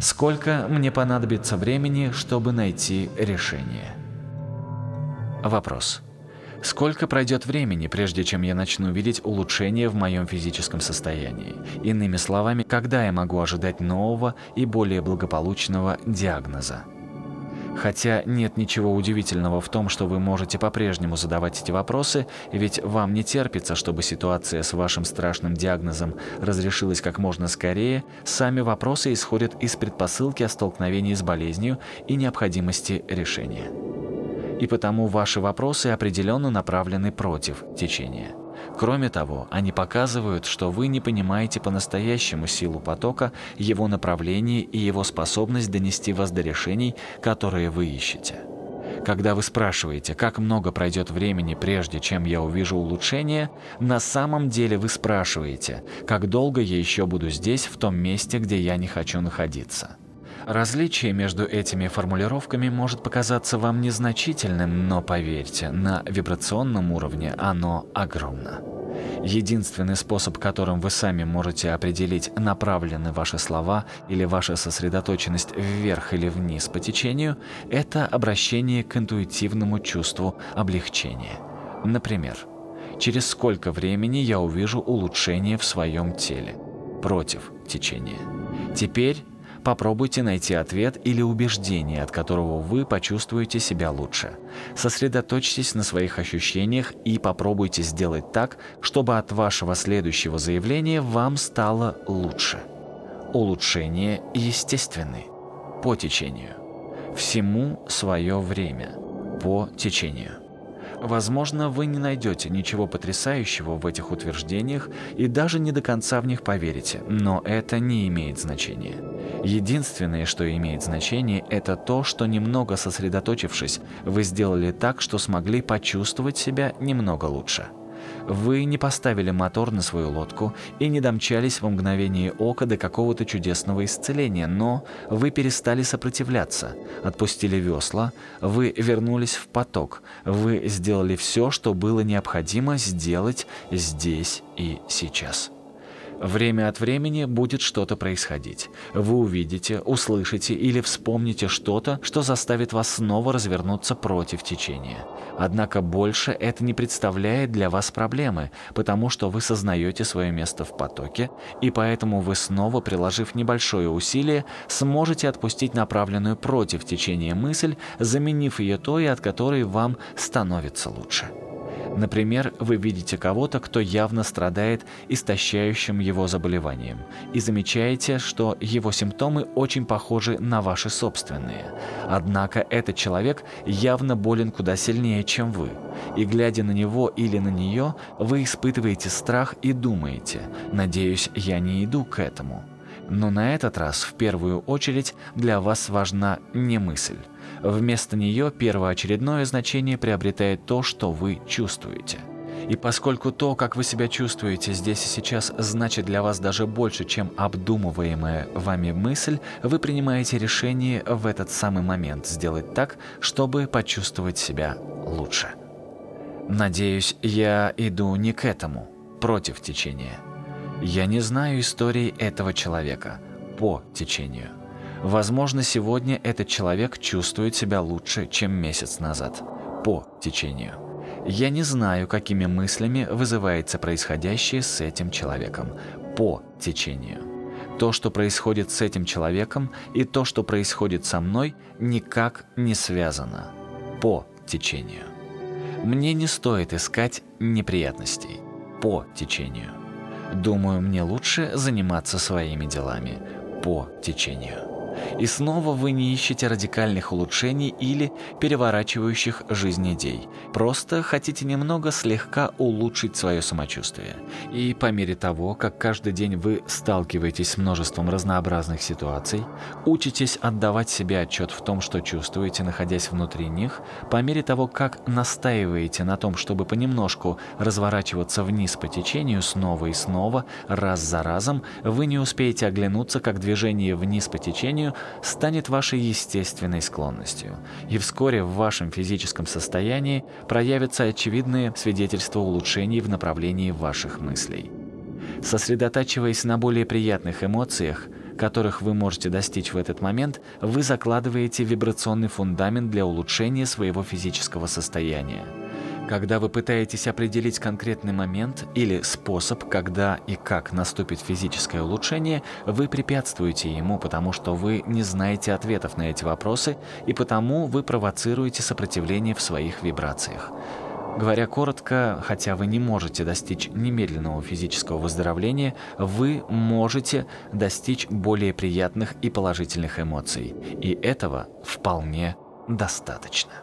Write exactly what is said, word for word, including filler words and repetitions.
Сколько мне понадобится времени, чтобы найти решение? Вопрос. Сколько пройдет времени, прежде чем я начну видеть улучшение в моем физическом состоянии? Иными словами, когда я могу ожидать нового и более благополучного диагноза? Хотя нет ничего удивительного в том, что вы можете по-прежнему задавать эти вопросы, ведь вам не терпится, чтобы ситуация с вашим страшным диагнозом разрешилась как можно скорее, сами вопросы исходят из предпосылки о столкновении с болезнью и необходимости решения. И потому ваши вопросы определенно направлены против течения. Кроме того, они показывают, что вы не понимаете по-настоящему силу потока, его направление и его способность донести вас до решений, которые вы ищете. Когда вы спрашиваете, как много пройдет времени, прежде чем я увижу улучшение, на самом деле вы спрашиваете, как долго я еще буду здесь, в том месте, где я не хочу находиться. Различие между этими формулировками может показаться вам незначительным, но поверьте, на вибрационном уровне оно огромно. Единственный способ, которым вы сами можете определить, направлены ваши слова или ваша сосредоточенность вверх или вниз по течению, это обращение к интуитивному чувству облегчения. Например, через сколько времени я увижу улучшение в своем теле? Против течения. Теперь попробуйте найти ответ или убеждение, от которого вы почувствуете себя лучше. Сосредоточьтесь на своих ощущениях и попробуйте сделать так, чтобы от вашего следующего заявления вам стало лучше. Улучшения естественны. По течению. Всему свое время. По течению. Возможно, вы не найдете ничего потрясающего в этих утверждениях и даже не до конца в них поверите, но это не имеет значения. Единственное, что имеет значение, это то, что немного сосредоточившись, вы сделали так, что смогли почувствовать себя немного лучше. Вы не поставили мотор на свою лодку и не домчались во мгновение ока до какого-то чудесного исцеления, но вы перестали сопротивляться, отпустили весла, вы вернулись в поток, вы сделали все, что было необходимо сделать здесь и сейчас. Время от времени будет что-то происходить. Вы увидите, услышите или вспомните что-то, что заставит вас снова развернуться против течения. Однако больше это не представляет для вас проблемы, потому что вы сознаете свое место в потоке, и поэтому вы снова, приложив небольшое усилие, сможете отпустить направленную против течения мысль, заменив ее той, от которой вам становится лучше. Например, вы видите кого-то, кто явно страдает истощающим его заболеванием, и замечаете, что его симптомы очень похожи на ваши собственные. Однако этот человек явно болен куда сильнее, чем вы. И глядя на него или на нее, вы испытываете страх и думаете: «Надеюсь, я не иду к этому». Но на этот раз в первую очередь для вас важна не мысль. Вместо нее первоочередное значение приобретает то, что вы чувствуете. И поскольку то, как вы себя чувствуете здесь и сейчас, значит для вас даже больше, чем обдумываемая вами мысль, вы принимаете решение в этот самый момент сделать так, чтобы почувствовать себя лучше. Надеюсь, я иду не к этому, против течения. Я не знаю истории этого человека, по течению. Возможно, сегодня этот человек чувствует себя лучше, чем месяц назад, по течению. Я не знаю, какими мыслями вызывается происходящее с этим человеком, по течению. То, что происходит с этим человеком, и то, что происходит со мной, никак не связано, по течению. Мне не стоит искать неприятностей, по течению. Думаю, мне лучше заниматься своими делами, по течению. И снова вы не ищете радикальных улучшений или переворачивающих жизнь идей. Просто хотите немного слегка улучшить свое самочувствие. И по мере того, как каждый день вы сталкиваетесь с множеством разнообразных ситуаций, учитесь отдавать себе отчет в том, что чувствуете, находясь внутри них, по мере того, как настаиваете на том, чтобы понемножку разворачиваться вниз по течению снова и снова, раз за разом, вы не успеете оглянуться, как движение вниз по течению станет вашей естественной склонностью, и вскоре в вашем физическом состоянии проявятся очевидные свидетельства улучшений в направлении ваших мыслей. Сосредотачиваясь на более приятных эмоциях, которых вы можете достичь в этот момент, вы закладываете вибрационный фундамент для улучшения своего физического состояния. Когда вы пытаетесь определить конкретный момент или способ, когда и как наступит физическое улучшение, вы препятствуете ему, потому что вы не знаете ответов на эти вопросы, и потому вы провоцируете сопротивление в своих вибрациях. Говоря коротко, хотя вы не можете достичь немедленного физического выздоровления, вы можете достичь более приятных и положительных эмоций, и этого вполне достаточно.